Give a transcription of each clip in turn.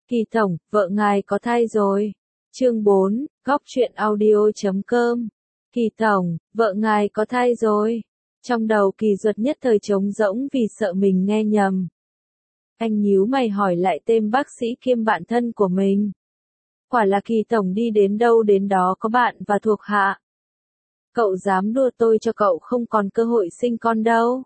Kỳ tổng, vợ ngài có thai rồi. Chương 4, góc truyện audio.com. Kỳ tổng, vợ ngài có thai rồi. Trong đầu Kỳ Duật nhất thời trống rỗng vì sợ mình nghe nhầm. Anh nhíu mày hỏi lại tên bác sĩ kiêm bạn thân của mình. Quả là Kỳ tổng đi đến đâu đến đó có bạn và thuộc hạ. Cậu dám đùa tôi cho cậu không còn cơ hội sinh con đâu.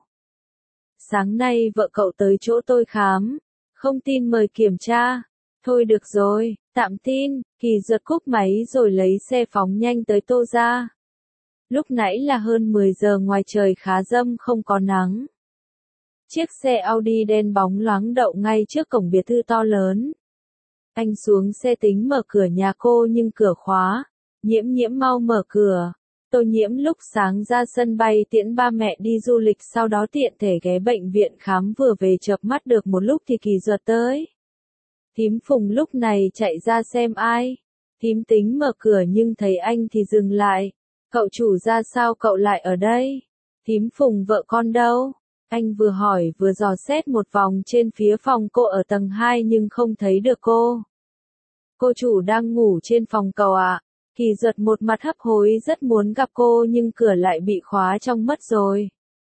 Sáng nay vợ cậu tới chỗ tôi khám. Không tin mời kiểm tra. Thôi được rồi, tạm tin. Kỳ Duật cúp máy rồi lấy xe phóng nhanh tới Tô ra. Lúc nãy là hơn 10 giờ, ngoài trời khá râm không có nắng. Chiếc xe Audi đen bóng loáng đậu ngay trước cổng biệt thự to lớn. Anh xuống xe tính mở cửa nhà cô nhưng cửa khóa. Nhiễm mau mở cửa. Tô Nhiễm lúc sáng ra sân bay tiễn ba mẹ đi du lịch, sau đó tiện thể ghé bệnh viện khám, vừa về chợp mắt được một lúc thì Kỳ Duật tới. Thím Phùng lúc này chạy ra xem ai. Thím tính mở cửa nhưng thấy anh thì dừng lại. Cậu chủ ra sao cậu lại ở đây? Thím Phùng vợ con đâu? Anh vừa hỏi vừa dò xét một vòng trên phía phòng cô ở tầng 2 nhưng không thấy được cô. Cô chủ đang ngủ trên phòng cậu ạ. Kỳ Duật một mặt hấp hối rất muốn gặp cô nhưng cửa lại bị khóa trong mất rồi.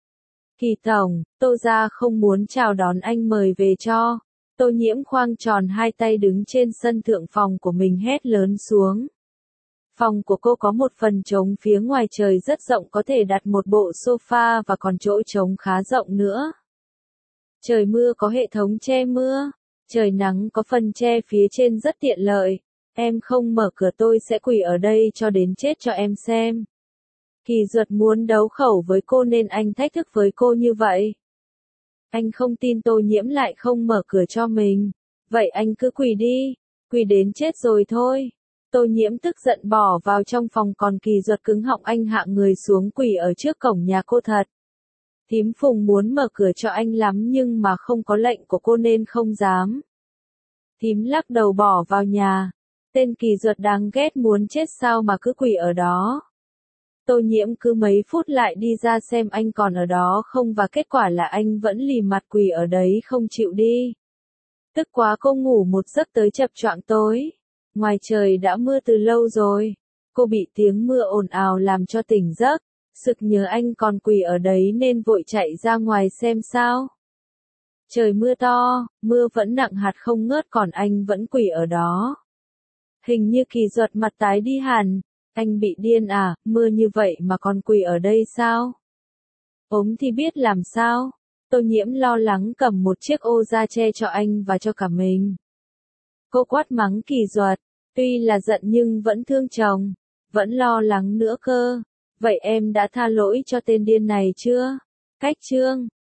Kỳ tổng, Tô gia không muốn chào đón anh, mời về cho. Tô Nhiễm khoang tròn hai tay đứng trên sân thượng phòng của mình hét lớn xuống. Phòng của cô có một phần trống phía ngoài, trời rất rộng, có thể đặt một bộ sofa và còn chỗ trống khá rộng nữa. Trời mưa có hệ thống che mưa, trời nắng có phần che phía trên rất tiện lợi. Em không mở cửa tôi sẽ quỳ ở đây cho đến chết cho em xem. Kỳ Duật muốn đấu khẩu với cô nên anh thách thức với cô như vậy. Anh không tin Tô Nhiễm lại không mở cửa cho mình. Vậy anh cứ quỳ đi, quỳ đến chết rồi thôi. Tô Nhiễm tức giận bỏ vào trong phòng, còn Kỳ Duật cứng họng, anh hạ người xuống quỳ ở trước cổng nhà cô thật. Thím Phùng muốn mở cửa cho anh lắm nhưng mà không có lệnh của cô nên không dám. Thím lắc đầu bỏ vào nhà. Tên Kỳ Duật đáng ghét muốn chết, sao mà cứ quỳ ở đó. Tô Nhiễm cứ mấy phút lại đi ra xem anh còn ở đó không, và kết quả là anh vẫn lì mặt quỳ ở đấy không chịu đi. Tức quá cô ngủ một giấc tới chập choạng tối. Ngoài trời đã mưa từ lâu rồi. Cô bị tiếng mưa ồn ào làm cho tỉnh giấc. Sực nhớ anh còn quỳ ở đấy nên vội chạy ra ngoài xem sao. Trời mưa to, mưa vẫn nặng hạt không ngớt, còn anh vẫn quỳ ở đó. Hình như Kỳ Duật mặt tái đi hẳn. Anh bị điên à, mưa như vậy mà còn quỳ ở đây sao? Ốm thì biết làm sao? Tô Nhiễm lo lắng cầm một chiếc ô ra che cho anh và cho cả mình. Cô quát mắng Kỳ Duật, tuy là giận nhưng vẫn thương chồng, vẫn lo lắng nữa cơ. Vậy em đã tha lỗi cho tên điên này chưa? Cách chương